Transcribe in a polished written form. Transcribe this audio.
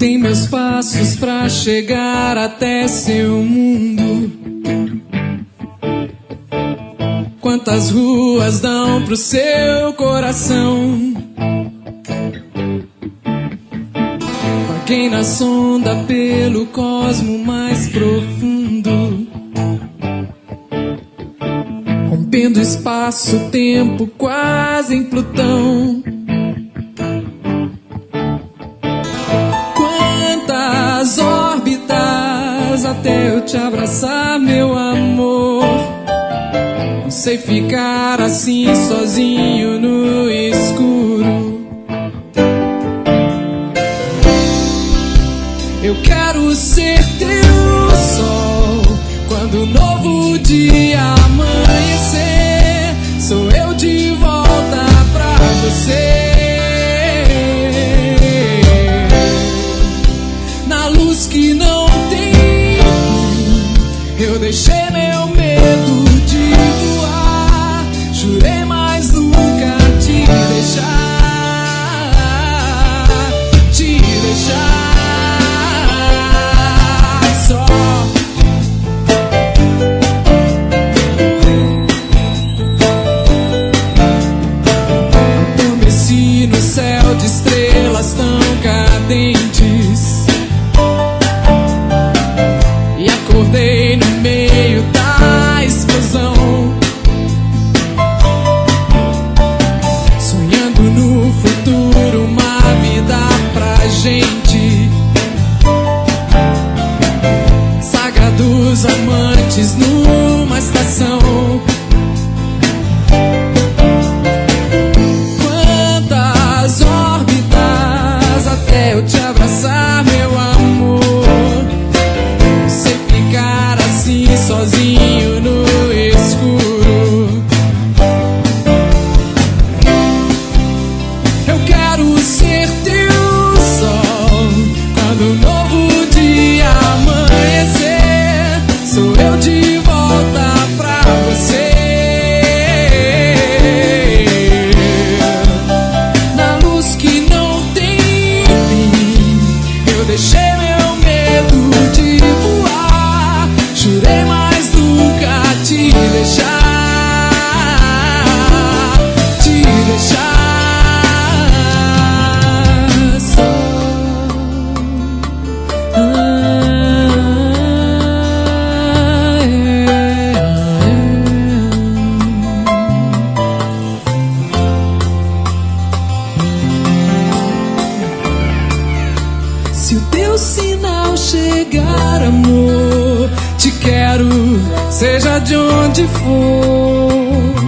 Contem meus passos pra chegar até seu mundo. Quantas ruas dão pro seu coração? Vaguei na sonda pelo cosmo mais profundo, rompendo espaço-tempo quase em Plutão. Quantas órbitas até eu te abraçar, meu amor. Não sei ficar assim sozinho no escuro. Eu quero ser teu sol quando o novo dia amanhecer. Sou eu de volta pra você. Na luz que não tem fim, eu deixei meu medo de voar. Jurei mais nunca te deixar, te deixar. Céu de estrelas tão cadentes e acordei no meio da explosão, sonhando no futuro uma vida pra gente. Sagrados amantes numa estação. Eu te abraçar, meu amor. Sem ficar assim sozinho no escuro. Eu quero ser teu sol quando o novo dia amanhecer. Sou eu de volta pra você. Deixei meu medo de voar. Jurei mais nunca te deixar, te deixar só. Se o teu sinal chegar, amor, te quero, seja de onde for.